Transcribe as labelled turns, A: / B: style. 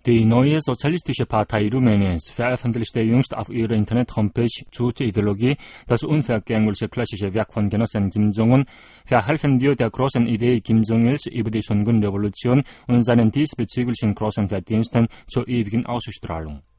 A: Die neue sozialistische Partei Rumäniens veröffentlichte jüngst auf ihrer Internet-Homepage Gute Ideologie das unvergängliche klassische Werk von Genossen Kim Jong-un, verhelfen wir der großen Idee Kim Jong-ils über die Sungun-Revolution und seinen diesbezüglichen großen Verdiensten zur ewigen Ausstrahlung.